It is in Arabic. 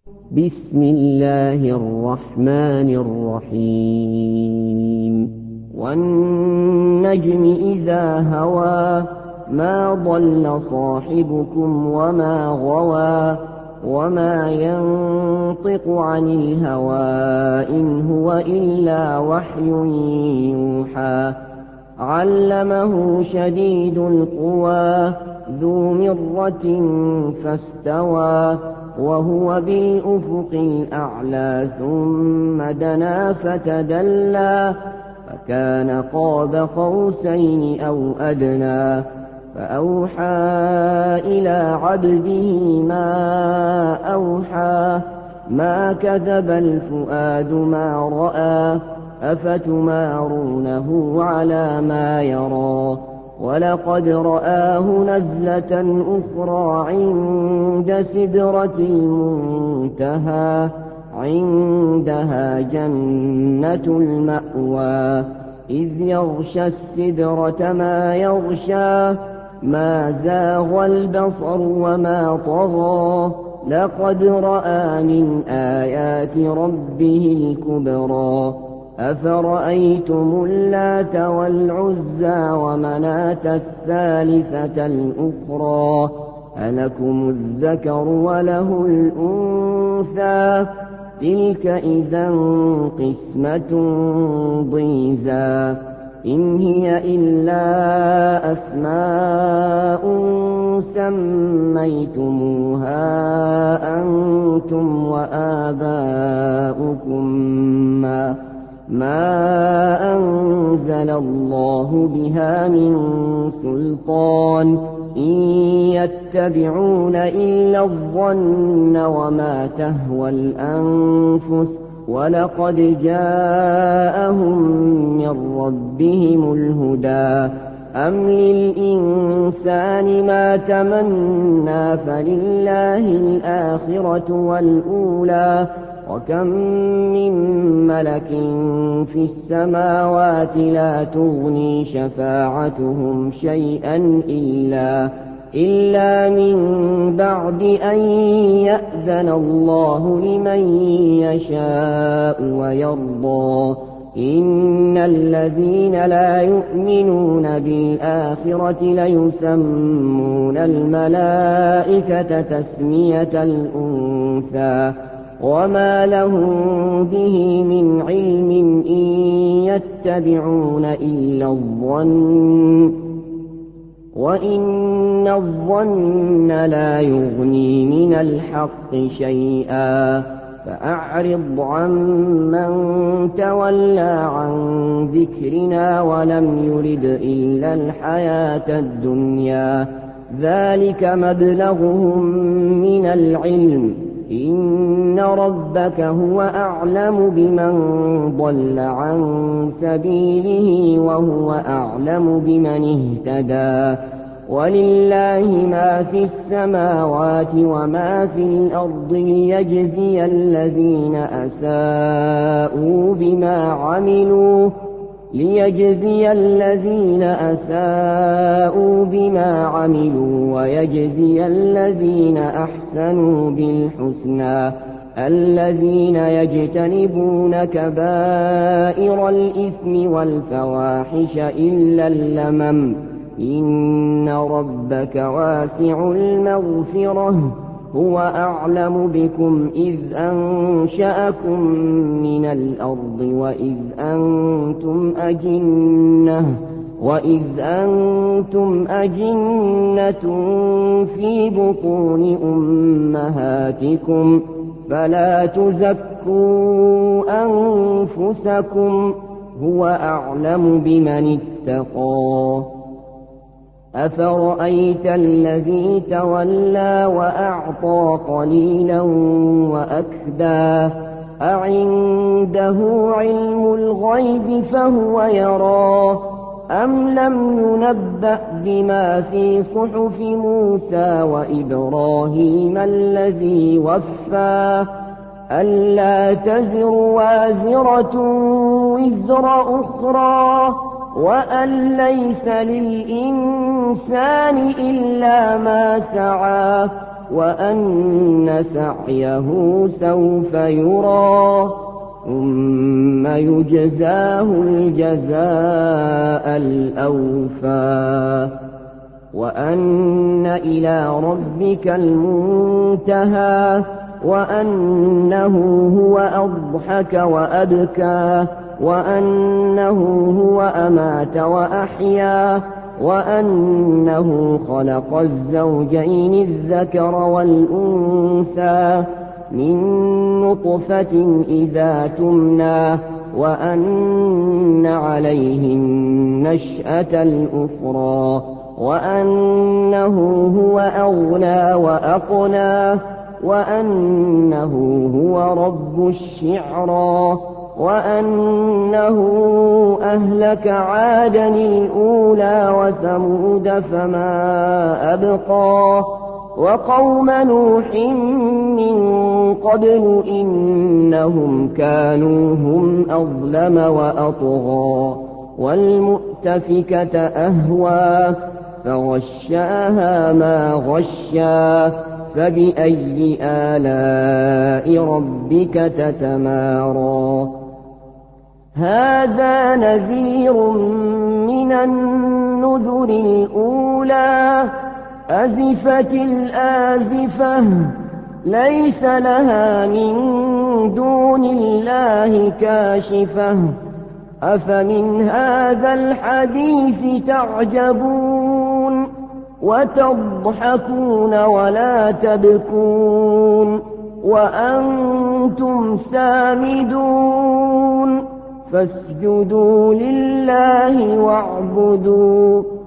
بسم الله الرحمن الرحيم والنجم إذا هوى ما ضل صاحبكم وما غوى وما ينطق عن الهوى إن هو إلا وحي يوحى علمه شديد القوى ذو مرة فاستوى وهو بالأفق الأعلى ثم دنا فتدلى فكان قاب قوسين أو أدنى فأوحى إلى عبده ما أوحى ما كذب الفؤاد ما رأى أفتمارونه على ما يرى ولقد رآه نزلة أخرى عند سدرة المنتهى عندها جنة المأوى إذ يغشى السدرة ما يغشى ما زاغ البصر وما طغى لقد رأى من آيات ربه الكبرى أفرأيتم اللات والعزى ومناة الثالثة الأخرى ألكم الذكر وله الأنثى تلك إذا قسمة ضيزى إن هي إلا أسماء سميتموها أنتم وآباؤكم ما أنزل الله بها من سلطان إن يتبعون إلا الظن وما تهوى الأنفس ولقد جاءهم من ربهم الهدى أم للإنسان ما تمنى فلله الآخرة والأولى وكم من ملك في السماوات لا تغني شفاعتهم شيئا إلا من بعد أن يأذن الله لمن يشاء ويرضى إن الذين لا يؤمنون بالآخرة ليسمون الملائكة تسمية الأنثى وما لهم به من علم إن يتبعون إلا الظن وإن الظن لا يغني من الحق شيئا فأعرض عمن تولى عن ذكرنا ولم يرد إلا الحياة الدنيا ذلك مبلغهم من العلم إن ربك هو أعلم بمن ضل عن سبيله وهو أعلم بمن اهتدى ولله ما في السماوات وما في الأرض ليجزي الذين أساءوا بما عملوا ويجزي الذين أحسنوا بالحسنى الذين يجتنبون كبائر الإثم والفواحش إلا اللمم إن ربك واسع المغفرة هو أعلم بكم إذ أنشأكم من الأرض وإذ أنتم أجنة في بطون أمهاتكم فلا تزكوا أنفسكم هو أعلم بمن اتقى أفرأيت الذي تولى وأعطى قليلا وأكدى أعنده علم الغيب فهو يرى أم لم ينبأ بما في صحف موسى وإبراهيم الذي وفى ألا تزر وازرة وزر أخرى وأن ليس للإنسان إلا ما سعى وأن سعيه سوف يرى ثم يجزاه الجزاء الأوفى وأن إلى ربك المنتهى وأنه هو أضحك وأبكى وأنه هو أمات وأحيا وأنه خلق الزوجين الذكر والأنثى من نطفة إذا تمنى وأن عليه النشأة الأخرى وأنه هو أغنى وأقنى وأنه هو رب الشعرى وأنه أهلك عادا الأولى وثمود فما أبقى وقوم نوح من قبل إنهم كانوا هم أظلم وأطغى والمؤتفكة أهوى فغشاها ما غشا فبأي آلاء ربك تتمارى هذا نذير من النذر الأولى أزفت الآزفة ليس لها من دون الله كاشفة أفمن هذا الحديث تعجبون وتضحكون ولا تبكون وأنتم سامدون فاسجدوا لله واعبدوا